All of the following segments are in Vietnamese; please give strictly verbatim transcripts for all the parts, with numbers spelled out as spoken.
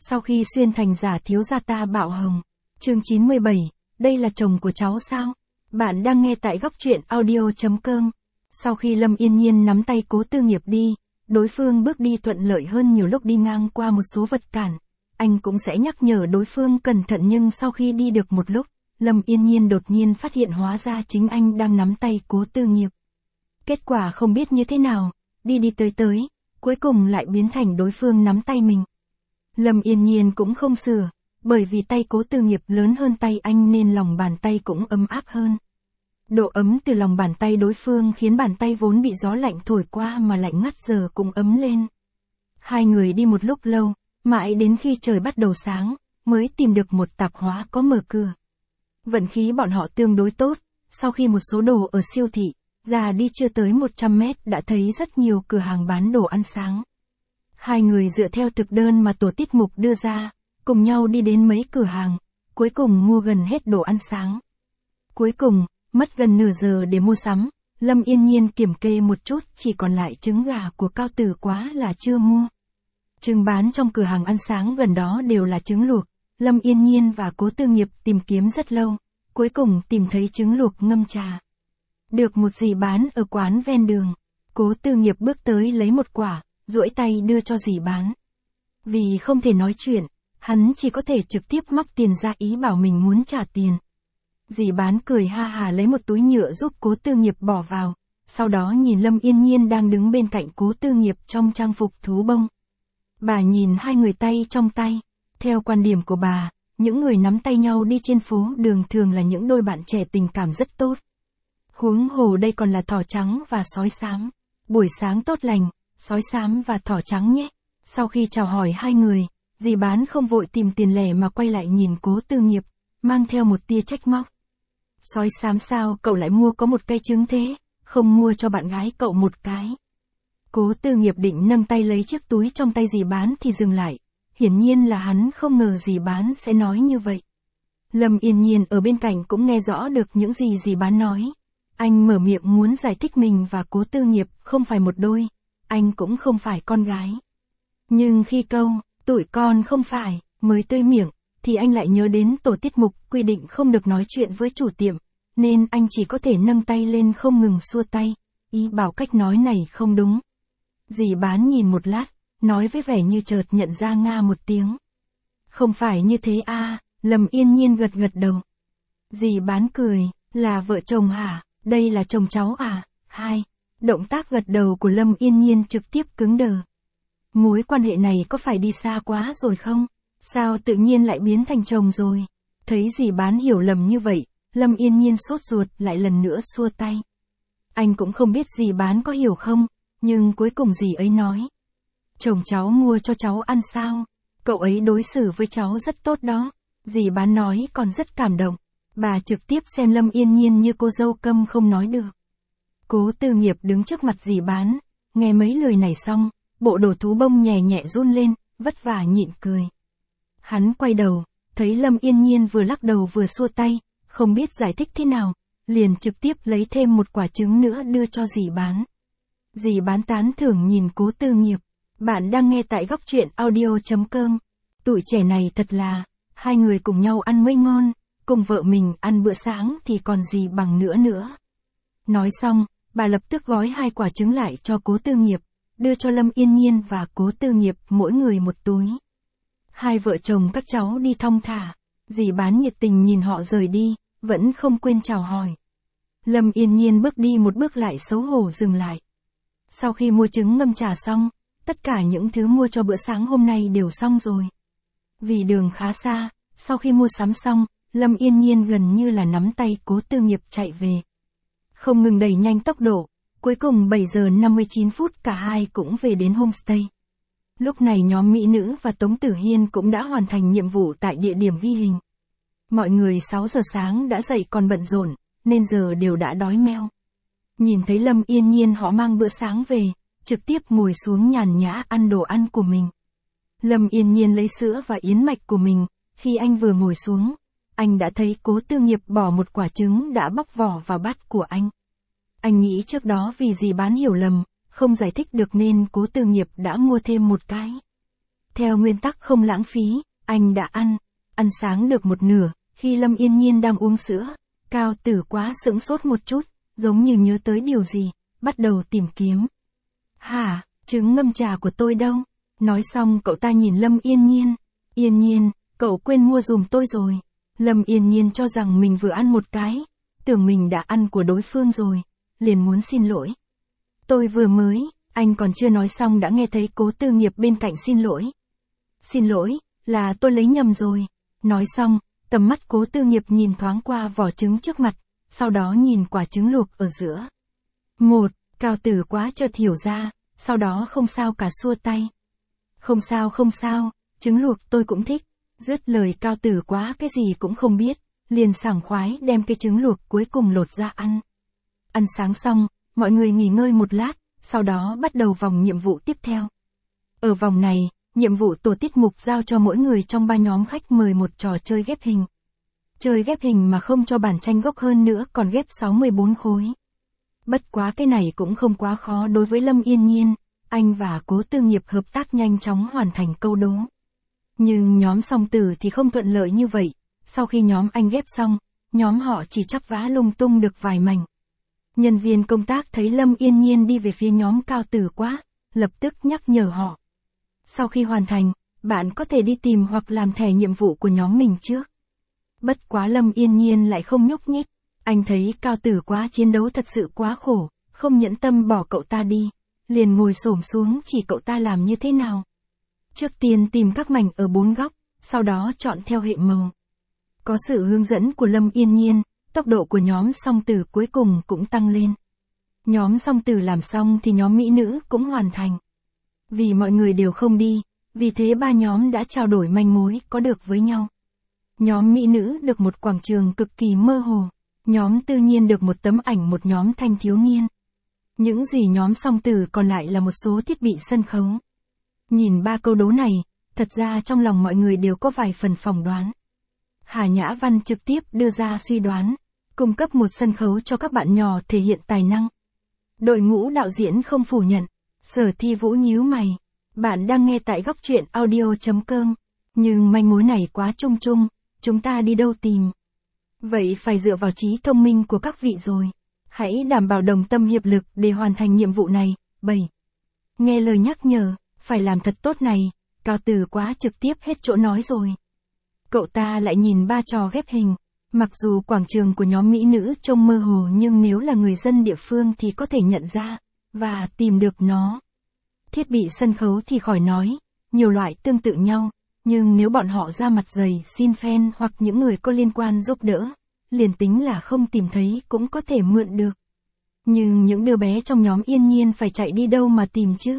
Sau khi xuyên thành giả thiếu gia ta Bảo Hồng. Chương chín mươi bảy, đây là chồng của cháu sao? Bạn đang nghe tại góc truyện audio chấm com. Sau khi Lâm Yên Nhiên nắm tay Cố Tư Nghiệp đi, đối phương bước đi thuận lợi hơn nhiều lúc đi ngang qua một số vật cản. Anh cũng sẽ nhắc nhở đối phương cẩn thận, nhưng sau khi đi được một lúc, Lâm Yên Nhiên đột nhiên phát hiện hóa ra chính anh đang nắm tay Cố Tư Nghiệp. Kết quả không biết như thế nào, đi đi tới tới, cuối cùng lại biến thành đối phương nắm tay mình. Lâm Yên Nhiên cũng không sửa, bởi vì tay Cố Tư Nghiệp lớn hơn tay anh nên lòng bàn tay cũng ấm áp hơn. Độ ấm từ lòng bàn tay đối phương khiến bàn tay vốn bị gió lạnh thổi qua mà lạnh ngắt giờ cũng ấm lên. Hai người đi một lúc lâu, mãi đến khi trời bắt đầu sáng, mới tìm được một tạp hóa có mở cửa. Vận khí bọn họ tương đối tốt, sau khi một số đồ ở siêu thị, ra đi chưa tới một trăm mét đã thấy rất nhiều cửa hàng bán đồ ăn sáng. Hai người dựa theo thực đơn mà tổ tiết mục đưa ra, cùng nhau đi đến mấy cửa hàng, cuối cùng mua gần hết đồ ăn sáng. Cuối cùng, mất gần nửa giờ để mua sắm, Lâm Yên Nhiên kiểm kê một chút, chỉ còn lại trứng gà của Cao Tử Quá là chưa mua. Trứng bán trong cửa hàng ăn sáng gần đó đều là trứng luộc, Lâm Yên Nhiên và Cố Tư Nghiệp tìm kiếm rất lâu, cuối cùng tìm thấy trứng luộc ngâm trà. Được một dì bán ở quán ven đường, Cố Tư Nghiệp bước tới lấy một quả, duỗi tay đưa cho dì bán. Vì không thể nói chuyện, hắn chỉ có thể trực tiếp móc tiền ra, ý bảo mình muốn trả tiền. Dì bán cười ha hà lấy một túi nhựa giúp Cố Tư Nghiệp bỏ vào, sau đó nhìn Lâm Yên Nhiên đang đứng bên cạnh Cố Tư Nghiệp trong trang phục thú bông. Bà nhìn hai người tay trong tay, theo quan điểm của bà, những người nắm tay nhau đi trên phố đường thường là những đôi bạn trẻ tình cảm rất tốt. Huống hồ đây còn là thỏ trắng và sói xám. Buổi sáng tốt lành, sói xám và thỏ trắng nhé. Sau khi chào hỏi hai người, dì bán không vội tìm tiền lẻ mà quay lại nhìn Cố Tư Nghiệp, mang theo một tia trách móc. Sói xám sao cậu lại mua có một cây trứng thế, không mua cho bạn gái cậu một cái. Cố Tư Nghiệp định nâng tay lấy chiếc túi trong tay dì bán thì dừng lại, hiển nhiên là hắn không ngờ dì bán sẽ nói như vậy. Lâm Yên Nhiên ở bên cạnh cũng nghe rõ được những gì dì bán nói. Anh mở miệng muốn giải thích mình và Cố Tư Nghiệp không phải một đôi, anh cũng không phải con gái. Nhưng khi câu, tụi con không phải, mới tươi miệng, thì anh lại nhớ đến tổ tiết mục quy định không được nói chuyện với chủ tiệm, nên anh chỉ có thể nâng tay lên không ngừng xua tay, ý bảo cách nói này không đúng. Dì bán nhìn một lát, nói với vẻ như chợt nhận ra nga một tiếng. Không phải như thế à, Lâm Yên Nhiên gật gật đầu. Dì bán cười, là vợ chồng hả, đây là chồng cháu à, hai. Động tác gật đầu của Lâm Yên Nhiên trực tiếp cứng đờ. Mối quan hệ này có phải đi xa quá rồi không? Sao tự nhiên lại biến thành chồng rồi? Thấy dì bán hiểu lầm như vậy, Lâm Yên Nhiên sốt ruột lại lần nữa xua tay. Anh cũng không biết dì bán có hiểu không, nhưng cuối cùng dì ấy nói. Chồng cháu mua cho cháu ăn sao? Cậu ấy đối xử với cháu rất tốt đó. Dì bán nói còn rất cảm động. Bà trực tiếp xem Lâm Yên Nhiên như cô dâu câm không nói được. Cố Tư Nghiệp đứng trước mặt dì bán, nghe mấy lời này xong, bộ đồ thú bông nhẹ nhẹ run lên, vất vả nhịn cười. Hắn quay đầu, thấy Lâm Yên Nhiên vừa lắc đầu vừa xua tay, không biết giải thích thế nào, liền trực tiếp lấy thêm một quả trứng nữa đưa cho dì bán. Dì bán tán thưởng nhìn Cố Tư Nghiệp. Bạn đang nghe tại góc truyện audio chấm com. Tụi trẻ này thật là, hai người cùng nhau ăn mới ngon, cùng vợ mình ăn bữa sáng thì còn gì bằng nữa nữa. Nói xong, bà lập tức gói hai quả trứng lại cho Cố Tư Nghiệp, đưa cho Lâm Yên Nhiên và Cố Tư Nghiệp mỗi người một túi. Hai vợ chồng các cháu đi thong thả, dì bán nhiệt tình nhìn họ rời đi, vẫn không quên chào hỏi. Lâm Yên Nhiên bước đi một bước lại xấu hổ dừng lại. Sau khi mua trứng ngâm trà xong, tất cả những thứ mua cho bữa sáng hôm nay đều xong rồi. Vì đường khá xa, sau khi mua sắm xong, Lâm Yên Nhiên gần như là nắm tay Cố Tư Nghiệp chạy về. Không ngừng đẩy nhanh tốc độ, cuối cùng bảy giờ năm mươi chín phút cả hai cũng về đến homestay. Lúc này nhóm mỹ nữ và Tống Tử Hiên cũng đã hoàn thành nhiệm vụ tại địa điểm ghi hình. Mọi người sáu giờ sáng đã dậy còn bận rộn, nên giờ đều đã đói meo. Nhìn thấy Lâm Yên Nhiên họ mang bữa sáng về, trực tiếp ngồi xuống nhàn nhã ăn đồ ăn của mình. Lâm Yên Nhiên lấy sữa và yến mạch của mình, khi anh vừa ngồi xuống, anh đã thấy Cố Tư Nghiệp bỏ một quả trứng đã bóc vỏ vào bát của anh. Anh nghĩ trước đó vì dì bán hiểu lầm, không giải thích được nên Cố Tư Nghiệp đã mua thêm một cái. Theo nguyên tắc không lãng phí, anh đã ăn. Ăn sáng được một nửa, khi Lâm Yên Nhiên đang uống sữa, Cao Tử Quá sững sốt một chút, giống như nhớ tới điều gì, bắt đầu tìm kiếm. Hả, trứng ngâm trà của tôi đâu? Nói xong cậu ta nhìn Lâm Yên Nhiên. Yên Nhiên, cậu quên mua dùm tôi rồi. Lâm Yên Nhiên cho rằng mình vừa ăn một cái, tưởng mình đã ăn của đối phương rồi, liền muốn xin lỗi. Tôi vừa mới, anh còn chưa nói xong đã nghe thấy Cố Tư Nghiệp bên cạnh xin lỗi. Xin lỗi, là tôi lấy nhầm rồi. Nói xong, tầm mắt Cố Tư Nghiệp nhìn thoáng qua vỏ trứng trước mặt, sau đó nhìn quả trứng luộc ở giữa. Một, Cao Tử Quá chợt hiểu ra, sau đó không sao cả xua tay. Không sao không sao, trứng luộc tôi cũng thích. Dứt lời Cao Tử Quá cái gì cũng không biết, liền sảng khoái đem cái trứng luộc cuối cùng lột ra ăn. Ăn sáng xong, mọi người nghỉ ngơi một lát, sau đó bắt đầu vòng nhiệm vụ tiếp theo. Ở vòng này, nhiệm vụ tổ tiết mục giao cho mỗi người trong ba nhóm khách mời một trò chơi ghép hình. Chơi ghép hình mà không cho bản tranh gốc hơn nữa còn ghép sáu mươi bốn khối. Bất quá cái này cũng không quá khó đối với Lâm Yên Nhiên, anh và Cố Tư Nghiệp hợp tác nhanh chóng hoàn thành câu đố. Nhưng nhóm Song Tử thì không thuận lợi như vậy, sau khi nhóm anh ghép xong, nhóm họ chỉ chắp vá lung tung được vài mảnh. Nhân viên công tác thấy Lâm Yên Nhiên đi về phía nhóm Cao Tử Quá, lập tức nhắc nhở họ. Sau khi hoàn thành, bạn có thể đi tìm hoặc làm thẻ nhiệm vụ của nhóm mình trước. Bất quá Lâm Yên Nhiên lại không nhúc nhích, anh thấy Cao Tử Quá chiến đấu thật sự quá khổ, không nhẫn tâm bỏ cậu ta đi, liền ngồi xổm xuống chỉ cậu ta làm như thế nào. Trước tiên tìm các mảnh ở bốn góc, sau đó chọn theo hệ màu. Có sự hướng dẫn của Lâm Yên Nhiên, tốc độ của nhóm Song Tử cuối cùng cũng tăng lên. Nhóm Song Tử làm xong thì nhóm Mỹ Nữ cũng hoàn thành. Vì mọi người đều không đi, vì thế ba nhóm đã trao đổi manh mối có được với nhau. Nhóm Mỹ Nữ được một quảng trường cực kỳ mơ hồ, nhóm Tư Nhiên được một tấm ảnh một nhóm thanh thiếu niên. Những gì nhóm Song Tử còn lại là một số thiết bị sân khấu. Nhìn ba câu đố này, thật ra trong lòng mọi người đều có vài phần phỏng đoán. Hà Nhã Văn trực tiếp đưa ra suy đoán, cung cấp một sân khấu cho các bạn nhỏ thể hiện tài năng. Đội ngũ đạo diễn không phủ nhận, Sở Thi Vũ nhíu mày. Bạn đang nghe tại góc truyện audio chấm com, nhưng manh mối này quá chung chung, chúng ta đi đâu tìm? Vậy phải dựa vào trí thông minh của các vị rồi. Hãy đảm bảo đồng tâm hiệp lực để hoàn thành nhiệm vụ này. bảy. Nghe lời nhắc nhở, phải làm thật tốt này, Cao Tử Quá trực tiếp hết chỗ nói rồi. Cậu ta lại nhìn ba trò ghép hình, mặc dù quảng trường của nhóm Mỹ Nữ trông mơ hồ nhưng nếu là người dân địa phương thì có thể nhận ra, và tìm được nó. Thiết bị sân khấu thì khỏi nói, nhiều loại tương tự nhau, nhưng nếu bọn họ ra mặt dày xin fan hoặc những người có liên quan giúp đỡ, liền tính là không tìm thấy cũng có thể mượn được. Nhưng những đứa bé trong nhóm Yên Nhiên phải chạy đi đâu mà tìm chứ?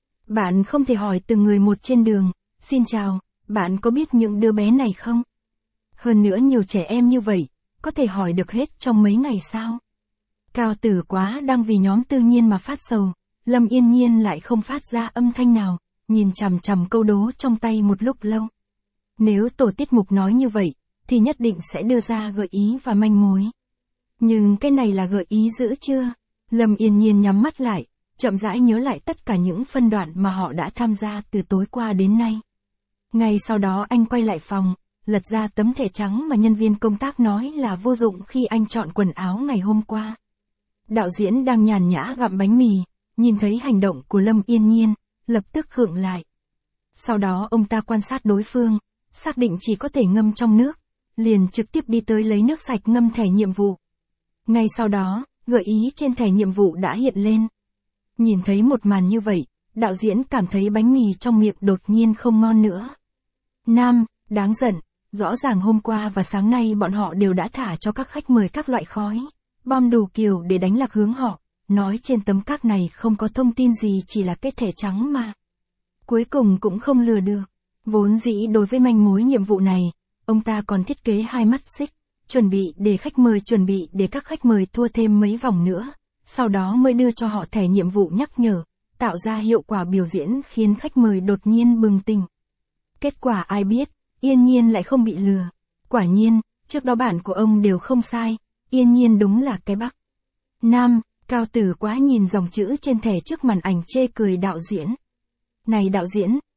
Bạn không thể hỏi từng người một trên đường, xin chào, bạn có biết những đứa bé này không? Hơn nữa nhiều trẻ em như vậy, có thể hỏi được hết trong mấy ngày sao? Cao Tử Quá đang vì nhóm Tư Nhiên mà phát sầu, Lâm Yên Nhiên lại không phát ra âm thanh nào, nhìn chằm chằm câu đố trong tay một lúc lâu. Nếu tổ tiết mục nói như vậy, thì nhất định sẽ đưa ra gợi ý và manh mối. Nhưng cái này là gợi ý dữ chưa? Lâm Yên Nhiên nhắm mắt lại, chậm rãi nhớ lại tất cả những phân đoạn mà họ đã tham gia từ tối qua đến nay. Ngay sau đó anh quay lại phòng, lật ra tấm thẻ trắng mà nhân viên công tác nói là vô dụng khi anh chọn quần áo ngày hôm qua. Đạo diễn đang nhàn nhã gặm bánh mì, nhìn thấy hành động của Lâm Yên Nhiên, lập tức khựng lại. Sau đó ông ta quan sát đối phương, xác định chỉ có thể ngâm trong nước, liền trực tiếp đi tới lấy nước sạch ngâm thẻ nhiệm vụ. Ngay sau đó, gợi ý trên thẻ nhiệm vụ đã hiện lên. Nhìn thấy một màn như vậy, đạo diễn cảm thấy bánh mì trong miệng đột nhiên không ngon nữa. Nam, đáng giận, rõ ràng hôm qua và sáng nay bọn họ đều đã thả cho các khách mời các loại khói, bom đủ kiểu để đánh lạc hướng họ, nói trên tấm các này không có thông tin gì chỉ là cái thẻ trắng mà. Cuối cùng cũng không lừa được. Vốn dĩ đối với manh mối nhiệm vụ này, ông ta còn thiết kế hai mắt xích, chuẩn bị để khách mời chuẩn bị để các khách mời thua thêm mấy vòng nữa, sau đó mới đưa cho họ thẻ nhiệm vụ nhắc nhở, tạo ra hiệu quả biểu diễn khiến khách mời đột nhiên bừng tỉnh. Kết quả ai biết, Yên Nhiên lại không bị lừa. Quả nhiên, trước đó bản của ông đều không sai, Yên Nhiên đúng là cái Bắc. Nam, Cao Tử Quá nhìn dòng chữ trên thẻ trước màn ảnh chê cười đạo diễn. Này đạo diễn,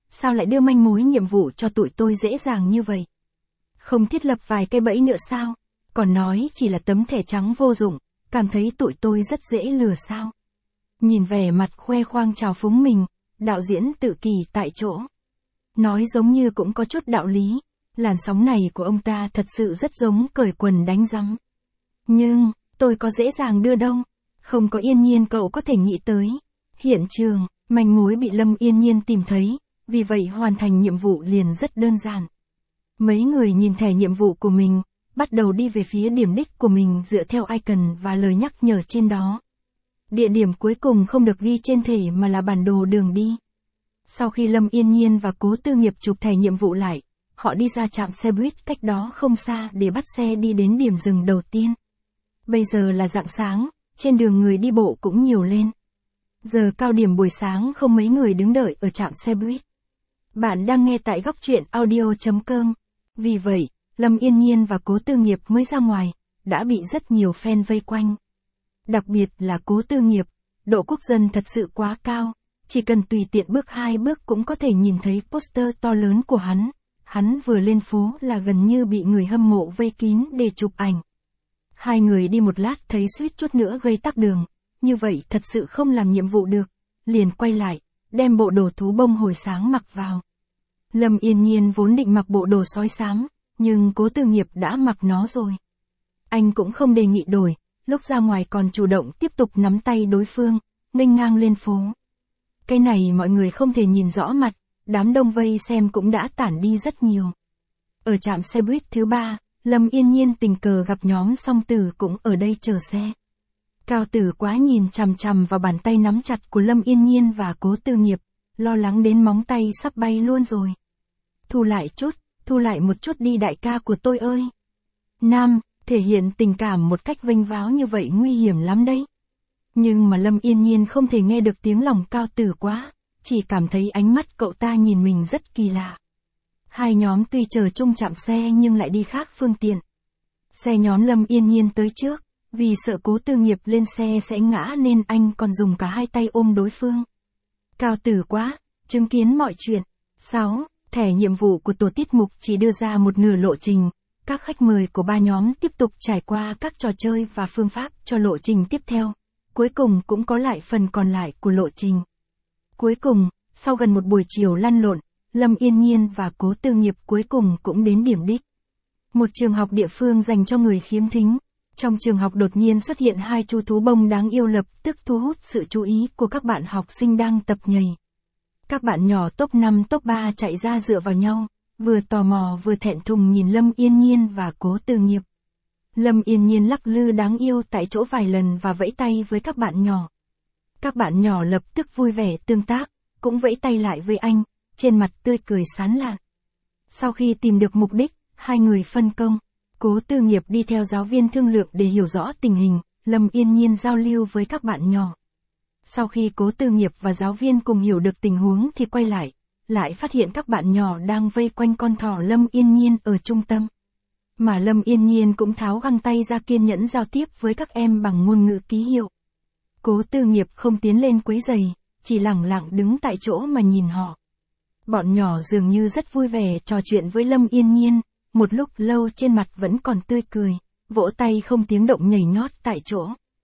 sao lại đưa manh mối nhiệm vụ cho tụi tôi dễ dàng như vậy? Không thiết lập vài cái bẫy nữa sao? Còn nói chỉ là tấm thẻ trắng vô dụng, cảm thấy tụi tôi rất dễ lừa sao? Nhìn vẻ mặt khoe khoang trào phúng mình, đạo diễn tự kỷ tại chỗ. Nói giống như cũng có chút đạo lý, làn sóng này của ông ta thật sự rất giống cởi quần đánh rắm. Nhưng, tôi có dễ dàng đưa đâu, không có Yên Nhiên cậu có thể nghĩ tới. Hiện trường, manh mối bị Lâm Yên Nhiên tìm thấy, vì vậy hoàn thành nhiệm vụ liền rất đơn giản. Mấy người nhìn thẻ nhiệm vụ của mình, bắt đầu đi về phía điểm đích của mình dựa theo icon và lời nhắc nhở trên đó. Địa điểm cuối cùng không được ghi trên thẻ mà là bản đồ đường đi. Sau khi Lâm Yên Nhiên và Cố Tư Nghiệp chụp thẻ nhiệm vụ lại, họ đi ra trạm xe buýt cách đó không xa để bắt xe đi đến điểm dừng đầu tiên. Bây giờ là rạng sáng, trên đường người đi bộ cũng nhiều lên. Giờ cao điểm buổi sáng không mấy người đứng đợi ở trạm xe buýt. Bạn đang nghe tại góc truyện audio chấm com. Vì vậy, Lâm Yên Nhiên và Cố Tư Nghiệp mới ra ngoài, đã bị rất nhiều fan vây quanh. Đặc biệt là Cố Tư Nghiệp, độ quốc dân thật sự quá cao, chỉ cần tùy tiện bước hai bước cũng có thể nhìn thấy poster to lớn của hắn. Hắn vừa lên phố là gần như bị người hâm mộ vây kín để chụp ảnh. Hai người đi một lát thấy suýt chút nữa gây tắc đường, như vậy thật sự không làm nhiệm vụ được, liền quay lại, đem bộ đồ thú bông hồi sáng mặc vào. Lâm Yên Nhiên vốn định mặc bộ đồ sói xám, nhưng Cố Tư Nghiệp đã mặc nó rồi. Anh cũng không đề nghị đổi, lúc ra ngoài còn chủ động tiếp tục nắm tay đối phương, nghênh ngang lên phố. Cái này mọi người không thể nhìn rõ mặt, đám đông vây xem cũng đã tản đi rất nhiều. Ở trạm xe buýt thứ ba, Lâm Yên Nhiên tình cờ gặp nhóm Song Tử cũng ở đây chờ xe. Cao Tử Quá nhìn chằm chằm vào bàn tay nắm chặt của Lâm Yên Nhiên và Cố Tư Nghiệp, lo lắng đến móng tay sắp bay luôn rồi. Thu lại chút, thu lại một chút đi đại ca của tôi ơi. Nam, thể hiện tình cảm một cách vênh váo như vậy nguy hiểm lắm đấy. Nhưng mà Lâm Yên Nhiên không thể nghe được tiếng lòng Cao Tử Quá, chỉ cảm thấy ánh mắt cậu ta nhìn mình rất kỳ lạ. Hai nhóm tuy chờ chung chạm xe nhưng lại đi khác phương tiện. Xe nhóm Lâm Yên Nhiên tới trước, vì sợ Cố Tư Nghiệp lên xe sẽ ngã nên anh còn dùng cả hai tay ôm đối phương. Cao Tử Quá, chứng kiến mọi chuyện. sáu. Thẻ nhiệm vụ của tổ tiết mục chỉ đưa ra một nửa lộ trình, các khách mời của ba nhóm tiếp tục trải qua các trò chơi và phương pháp cho lộ trình tiếp theo. Cuối cùng cũng có lại phần còn lại của lộ trình. Cuối cùng, sau gần một buổi chiều lăn lộn, Lâm Yên Nhiên và Cố Tư Nghiệp cuối cùng cũng đến điểm đích. Một trường học địa phương dành cho người khiếm thính. Trong trường học đột nhiên xuất hiện hai chú thú bông đáng yêu lập tức thu hút sự chú ý của các bạn học sinh đang tập nhảy. Các bạn nhỏ top năm top ba chạy ra dựa vào nhau, vừa tò mò vừa thẹn thùng nhìn Lâm Yên Nhiên và Cố Tư Nghiệp. Lâm Yên Nhiên lắc lư đáng yêu tại chỗ vài lần và vẫy tay với các bạn nhỏ. Các bạn nhỏ lập tức vui vẻ tương tác, cũng vẫy tay lại với anh, trên mặt tươi cười sán lạn. Sau khi tìm được mục đích, hai người phân công. Cố Tư Nghiệp đi theo giáo viên thương lượng để hiểu rõ tình hình, Lâm Yên Nhiên giao lưu với các bạn nhỏ. Sau khi Cố Tư Nghiệp và giáo viên cùng hiểu được tình huống thì quay lại, lại phát hiện các bạn nhỏ đang vây quanh con thỏ Lâm Yên Nhiên ở trung tâm. Mà Lâm Yên Nhiên cũng tháo găng tay ra kiên nhẫn giao tiếp với các em bằng ngôn ngữ ký hiệu. Cố Tư Nghiệp không tiến lên quấy rầy, chỉ lẳng lặng đứng tại chỗ mà nhìn họ. Bọn nhỏ dường như rất vui vẻ trò chuyện với Lâm Yên Nhiên, một lúc lâu trên mặt vẫn còn tươi cười, vỗ tay không tiếng động nhảy nhót tại chỗ.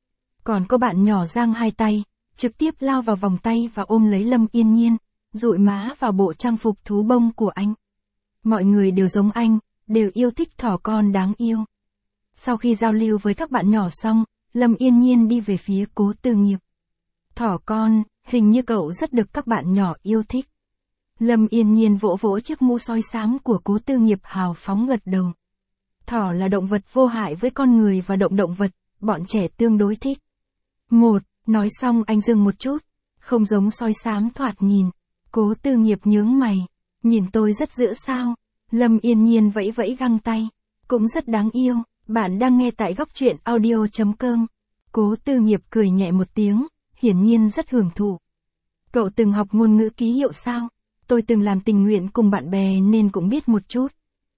Còn có bạn nhỏ giang hai tay, trực tiếp lao vào vòng tay và ôm lấy Lâm Yên Nhiên, dụi má vào bộ trang phục thú bông của anh. Mọi người đều giống anh, đều yêu thích thỏ con đáng yêu. Sau khi giao lưu với các bạn nhỏ xong, Lâm Yên Nhiên đi về phía Cố Tư Nghiệp. Thỏ con, hình như cậu rất được các bạn nhỏ yêu thích. Lâm Yên Nhiên vỗ vỗ chiếc mũ soi xám của Cố Tư Nghiệp hào phóng gật đầu. Thỏ là động vật vô hại với con người và động động vật, bọn trẻ tương đối thích. Một, nói xong anh dừng một chút, không giống soi xám thoạt nhìn. Cố Tư Nghiệp nhướng mày, nhìn tôi rất dữ sao? Lâm Yên Nhiên vẫy vẫy găng tay, cũng rất đáng yêu. Bạn đang nghe tại góc truyện audio chấm com. Cố Tư Nghiệp cười nhẹ một tiếng, hiển nhiên rất hưởng thụ. Cậu từng học ngôn ngữ ký hiệu sao? Tôi từng làm tình nguyện cùng bạn bè nên cũng biết một chút.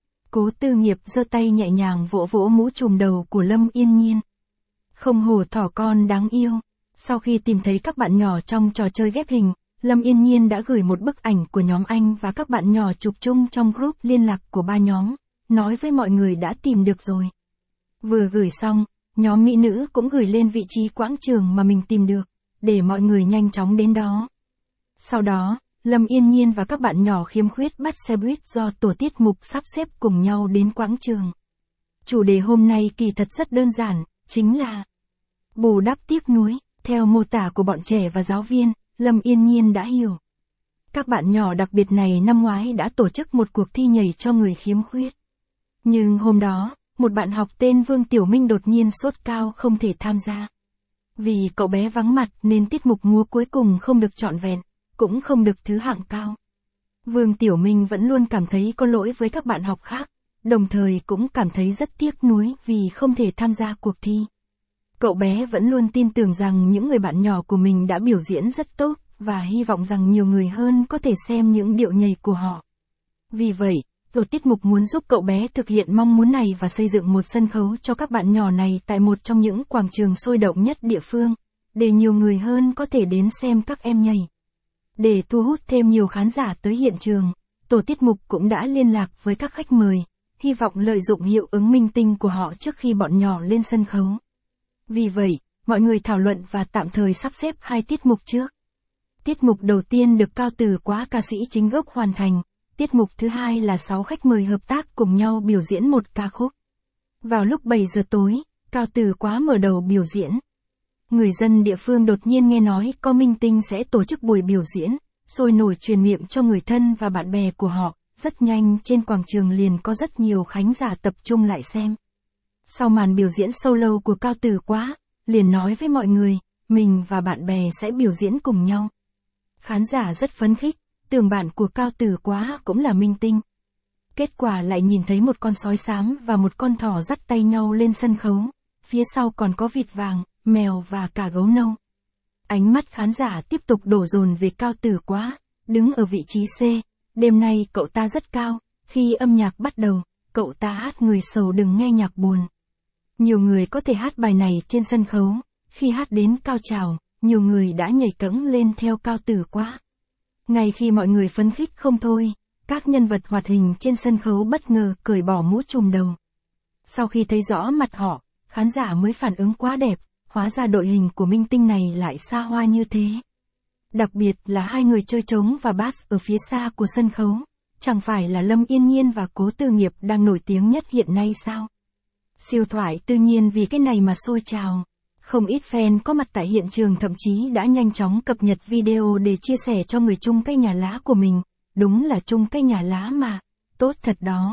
Cố Tư Nghiệp giơ tay nhẹ nhàng vỗ vỗ mũ trùm đầu của Lâm Yên Nhiên. Không hổ thỏ con đáng yêu. Sau khi tìm thấy các bạn nhỏ trong trò chơi ghép hình, Lâm Yên Nhiên đã gửi một bức ảnh của nhóm anh và các bạn nhỏ chụp chung trong group liên lạc của ba nhóm, nói với mọi người đã tìm được rồi. Vừa gửi xong, nhóm mỹ nữ cũng gửi lên vị trí quảng trường mà mình tìm được, để mọi người nhanh chóng đến đó. Sau đó, Lâm Yên Nhiên và các bạn nhỏ khiếm khuyết bắt xe buýt do tổ tiết mục sắp xếp cùng nhau đến quảng trường. Chủ đề hôm nay kỳ thật rất đơn giản, chính là bù đắp tiếc nuối. Theo mô tả của bọn trẻ và giáo viên, Lâm Yên Nhiên đã hiểu. Các bạn nhỏ đặc biệt này năm ngoái đã tổ chức một cuộc thi nhảy cho người khiếm khuyết. Nhưng hôm đó, một bạn học tên Vương Tiểu Minh đột nhiên sốt cao không thể tham gia. Vì cậu bé vắng mặt nên tiết mục múa cuối cùng không được trọn vẹn, cũng không được thứ hạng cao. Vương Tiểu Minh vẫn luôn cảm thấy có lỗi với các bạn học khác, đồng thời cũng cảm thấy rất tiếc nuối vì không thể tham gia cuộc thi. Cậu bé vẫn luôn tin tưởng rằng những người bạn nhỏ của mình đã biểu diễn rất tốt, và hy vọng rằng nhiều người hơn có thể xem những điệu nhảy của họ. Vì vậy, tổ tiết mục muốn giúp cậu bé thực hiện mong muốn này và xây dựng một sân khấu cho các bạn nhỏ này tại một trong những quảng trường sôi động nhất địa phương, để nhiều người hơn có thể đến xem các em nhảy. Để thu hút thêm nhiều khán giả tới hiện trường, tổ tiết mục cũng đã liên lạc với các khách mời, hy vọng lợi dụng hiệu ứng minh tinh của họ trước khi bọn nhỏ lên sân khấu. Vì vậy, mọi người thảo luận và tạm thời sắp xếp hai tiết mục trước. Tiết mục đầu tiên được Cao Tử Quá ca sĩ chính gốc hoàn thành, tiết mục thứ hai là sáu khách mời hợp tác cùng nhau biểu diễn một ca khúc. Vào lúc bảy giờ tối, Cao Tử Quá mở đầu biểu diễn. Người dân địa phương đột nhiên nghe nói có minh tinh sẽ tổ chức buổi biểu diễn, sôi nổi truyền miệng cho người thân và bạn bè của họ, rất nhanh trên quảng trường liền có rất nhiều khán giả tập trung lại xem. Sau màn biểu diễn solo của Cao Tử Quá, liền nói với mọi người, mình và bạn bè sẽ biểu diễn cùng nhau. Khán giả rất phấn khích, tưởng bạn của Cao Tử Quá cũng là minh tinh. Kết quả lại nhìn thấy một con sói xám và một con thỏ dắt tay nhau lên sân khấu, phía sau còn có vịt vàng, mèo và cả gấu nâu. Ánh mắt khán giả tiếp tục đổ dồn về Cao Tử Quá, đứng ở vị trí C. Đêm nay cậu ta rất cao, khi âm nhạc bắt đầu, cậu ta hát người sầu đừng nghe nhạc buồn. Nhiều người có thể hát bài này trên sân khấu, khi hát đến cao trào, nhiều người đã nhảy cẫng lên theo Cao Tử Quá. Ngay khi mọi người phấn khích không thôi, các nhân vật hoạt hình trên sân khấu bất ngờ cởi bỏ mũ trùm đầu. Sau khi thấy rõ mặt họ, khán giả mới phản ứng quá đẹp, hóa ra đội hình của minh tinh này lại xa hoa như thế. Đặc biệt là hai người chơi trống và bass ở phía xa của sân khấu, chẳng phải là Lâm Yên Nhiên và Cố Tư Nghiệp đang nổi tiếng nhất hiện nay sao? Siêu thoại tự nhiên vì cái này mà sôi trào. Không ít fan có mặt tại hiện trường thậm chí đã nhanh chóng cập nhật video để chia sẻ cho người chung cây nhà lá của mình. Đúng là chung cây nhà lá mà. Tốt thật đó.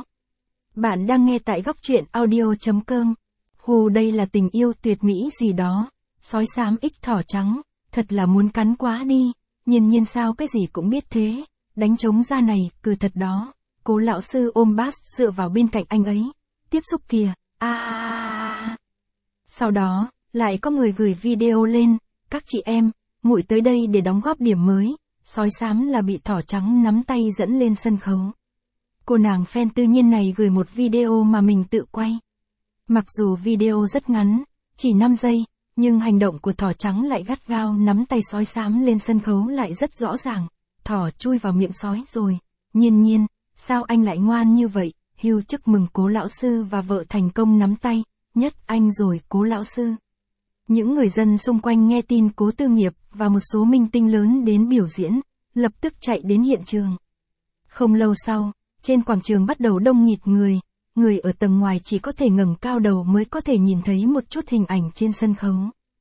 Bạn đang nghe tại góc truyện audio chấm com. Hù đây là tình yêu tuyệt mỹ gì đó. Sói xám ích thỏ trắng. Thật là muốn cắn quá đi. Nhiên nhiên sao cái gì cũng biết thế. Đánh trống ra này, cừ thật đó. Cố lão sư ôm bass dựa vào bên cạnh anh ấy. Tiếp xúc kìa. À, à, à. Sau đó, lại có người gửi video lên, các chị em, muội tới đây để đóng góp điểm mới, sói xám là bị thỏ trắng nắm tay dẫn lên sân khấu. Cô nàng fan tự nhiên này gửi một video mà mình tự quay. Mặc dù video rất ngắn, chỉ năm giây, nhưng hành động của thỏ trắng lại gắt gao nắm tay sói xám lên sân khấu lại rất rõ ràng. Thỏ chui vào miệng sói rồi. Nhiên nhiên, sao anh lại ngoan như vậy? Hưu chúc mừng Cố lão sư và vợ thành công nắm tay, nhất anh rồi Cố lão sư. Những người dân xung quanh nghe tin Cố Tư Nghiệp và một số minh tinh lớn đến biểu diễn, lập tức chạy đến hiện trường. Không lâu sau, trên quảng trường bắt đầu đông nghịt người, người ở tầng ngoài chỉ có thể ngẩng cao đầu mới có thể nhìn thấy một chút hình ảnh trên sân khấu.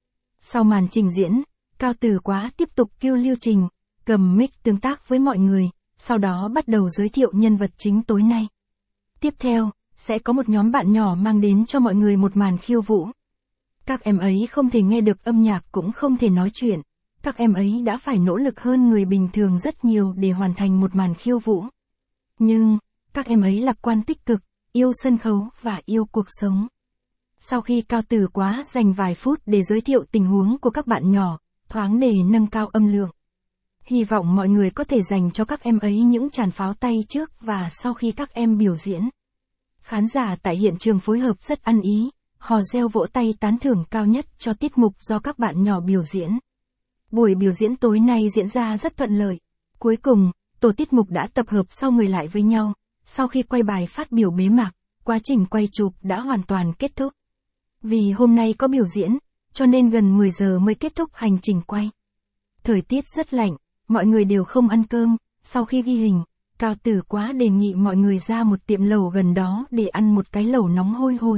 Sau màn trình diễn, Cao Tử Quá tiếp tục cue lưu trình, cầm mic tương tác với mọi người, sau đó bắt đầu giới thiệu nhân vật chính tối nay. Tiếp theo, sẽ có một nhóm bạn nhỏ mang đến cho mọi người một màn khiêu vũ. Các em ấy không thể nghe được âm nhạc cũng không thể nói chuyện. Các em ấy đã phải nỗ lực hơn người bình thường rất nhiều để hoàn thành một màn khiêu vũ. Nhưng, các em ấy lạc quan tích cực, yêu sân khấu và yêu cuộc sống. Sau khi Cao Tử Quá dành vài phút để giới thiệu tình huống của các bạn nhỏ, thoáng để nâng cao âm lượng. Hy vọng mọi người có thể dành cho các em ấy những tràng pháo tay trước và sau khi các em biểu diễn. Khán giả tại hiện trường phối hợp rất ăn ý, hò reo vỗ tay tán thưởng cao nhất cho tiết mục do các bạn nhỏ biểu diễn. Buổi biểu diễn tối nay diễn ra rất thuận lợi. Cuối cùng, tổ tiết mục đã tập hợp sau người lại với nhau. Sau khi quay bài phát biểu bế mạc, quá trình quay chụp đã hoàn toàn kết thúc. Vì hôm nay có biểu diễn, cho nên gần mười giờ mới kết thúc hành trình quay. Thời tiết rất lạnh, mọi người đều không ăn cơm. Sau khi ghi hình, Cao Tử Quá đề nghị mọi người ra một tiệm lẩu gần đó để ăn một cái lẩu nóng hôi hổi.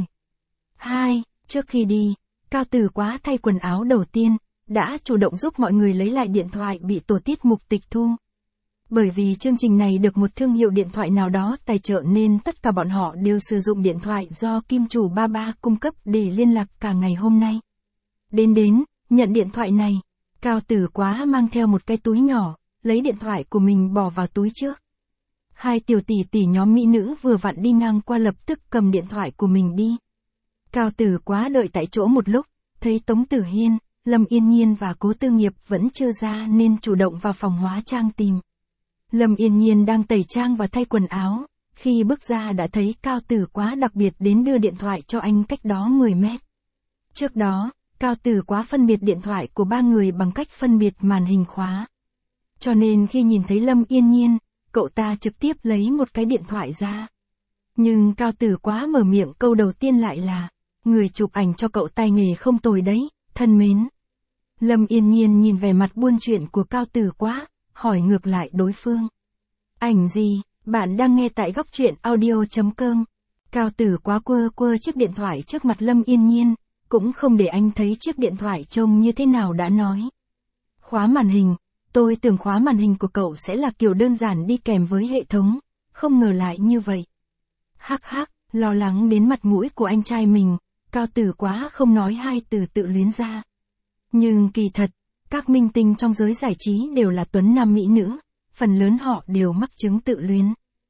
Hai, trước khi đi, Cao Tử Quá thay quần áo đầu tiên, đã chủ động giúp mọi người lấy lại điện thoại bị tổ tiết mục tịch thu. Bởi vì chương trình này được một thương hiệu điện thoại nào đó tài trợ nên tất cả bọn họ đều sử dụng điện thoại do kim chủ ba ba cung cấp để liên lạc cả ngày hôm nay. Đến đến, nhận điện thoại này, Cao Tử Quá mang theo một cái túi nhỏ, lấy điện thoại của mình bỏ vào túi trước. Hai tiểu tỷ tỷ nhóm mỹ nữ vừa vặn đi ngang qua lập tức cầm điện thoại của mình đi. Cao Tử Quá đợi tại chỗ một lúc, thấy Tống Tử Hiên, Lâm Yên Nhiên và Cố Tư Nghiệp vẫn chưa ra nên chủ động vào phòng hóa trang tìm. Lâm Yên Nhiên đang tẩy trang và thay quần áo, khi bước ra đã thấy Cao Tử Quá đặc biệt đến đưa điện thoại cho anh cách đó mười mét. Trước đó, Cao Tử Quá phân biệt điện thoại của ba người bằng cách phân biệt màn hình khóa. Cho nên khi nhìn thấy Lâm Yên Nhiên, cậu ta trực tiếp lấy một cái điện thoại ra. Nhưng Cao Tử Quá mở miệng câu đầu tiên lại là, người chụp ảnh cho cậu tay nghề không tồi đấy, thân mến. Lâm Yên Nhiên nhìn vẻ mặt buôn chuyện của Cao Tử Quá, hỏi ngược lại đối phương. Ảnh gì, bạn đang nghe tại góc truyện audio chấm com. Cao Tử Quá quơ quơ chiếc điện thoại trước mặt Lâm Yên Nhiên, cũng không để anh thấy chiếc điện thoại trông như thế nào đã nói. Khóa màn hình, tôi tưởng khóa màn hình của cậu sẽ là kiểu đơn giản đi kèm với hệ thống, không ngờ lại như vậy. Hắc hắc, lo lắng đến mặt mũi của anh trai mình, Cao Tử Quá không nói hai từ tự luyến ra. Nhưng kỳ thật, các minh tinh trong giới giải trí đều là tuấn nam mỹ nữ, phần lớn họ đều mắc chứng tự luyến.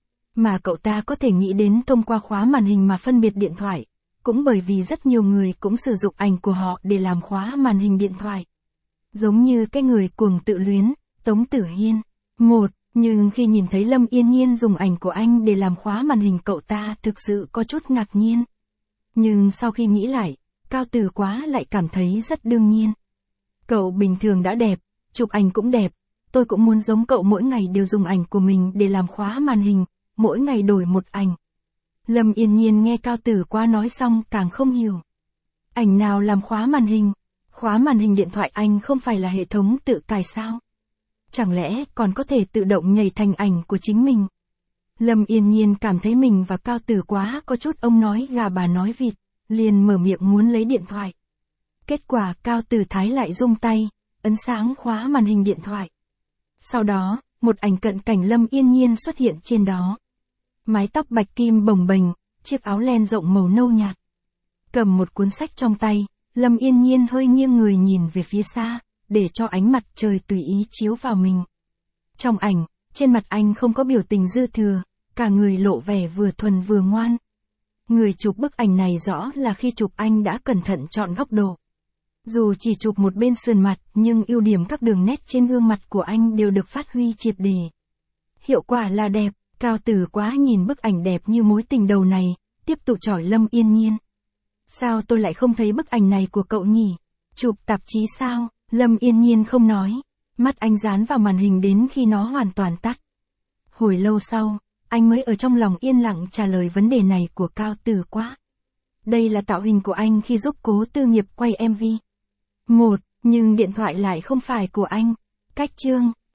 Mà cậu ta có thể nghĩ đến thông qua khóa màn hình mà phân biệt điện thoại, cũng bởi vì rất nhiều người cũng sử dụng ảnh của họ để làm khóa màn hình điện thoại. Giống như cái người cuồng tự luyến, Tống Tử Hiên. Một, nhưng khi nhìn thấy Lâm Yên Nhiên dùng ảnh của anh để làm khóa màn hình cậu ta thực sự có chút ngạc nhiên. Nhưng sau khi nghĩ lại, Cao Tử Quá lại cảm thấy rất đương nhiên. Cậu bình thường đã đẹp, chụp ảnh cũng đẹp, tôi cũng muốn giống cậu mỗi ngày đều dùng ảnh của mình để làm khóa màn hình, mỗi ngày đổi một ảnh. Lâm Yên Nhiên nghe Cao Tử Quá nói xong càng không hiểu. Ảnh nào làm khóa màn hình? Khóa màn hình điện thoại anh không phải là hệ thống tự cài sao? Chẳng lẽ còn có thể tự động nhảy thành ảnh của chính mình? Lâm Yên Nhiên cảm thấy mình và Cao Tử Quá có chút ông nói gà bà nói vịt, liền mở miệng muốn lấy điện thoại. Kết quả Cao Tử Thái lại rung tay, ấn sáng khóa màn hình điện thoại. Sau đó, một ảnh cận cảnh Lâm Yên Nhiên xuất hiện trên đó. Mái tóc bạch kim bồng bềnh, chiếc áo len rộng màu nâu nhạt. Cầm một cuốn sách trong tay, Lâm Yên Nhiên hơi nghiêng người nhìn về phía xa, để cho ánh mặt trời tùy ý chiếu vào mình. Trong ảnh, trên mặt anh không có biểu tình dư thừa, cả người lộ vẻ vừa thuần vừa ngoan. Người chụp bức ảnh này rõ là khi chụp anh đã cẩn thận chọn góc độ. Dù chỉ chụp một bên sườn mặt nhưng ưu điểm các đường nét trên gương mặt của anh đều được phát huy triệt để. Hiệu quả là đẹp, Cao Tử Quá nhìn bức ảnh đẹp như mối tình đầu này, tiếp tục chhỏi Lâm Yên Nhiên. Sao tôi lại không thấy bức ảnh này của cậu nhỉ? Chụp tạp chí sao? Lâm Yên Nhiên không nói, mắt anh dán vào màn hình đến khi nó hoàn toàn tắt. Hồi lâu sau, anh mới ở trong lòng yên lặng trả lời vấn đề này của Cao Tử Quá. Đây là tạo hình của anh khi giúp Cố Tư Nghiệp quay em vê. Một, nhưng điện thoại lại không phải của anh. Cách chương,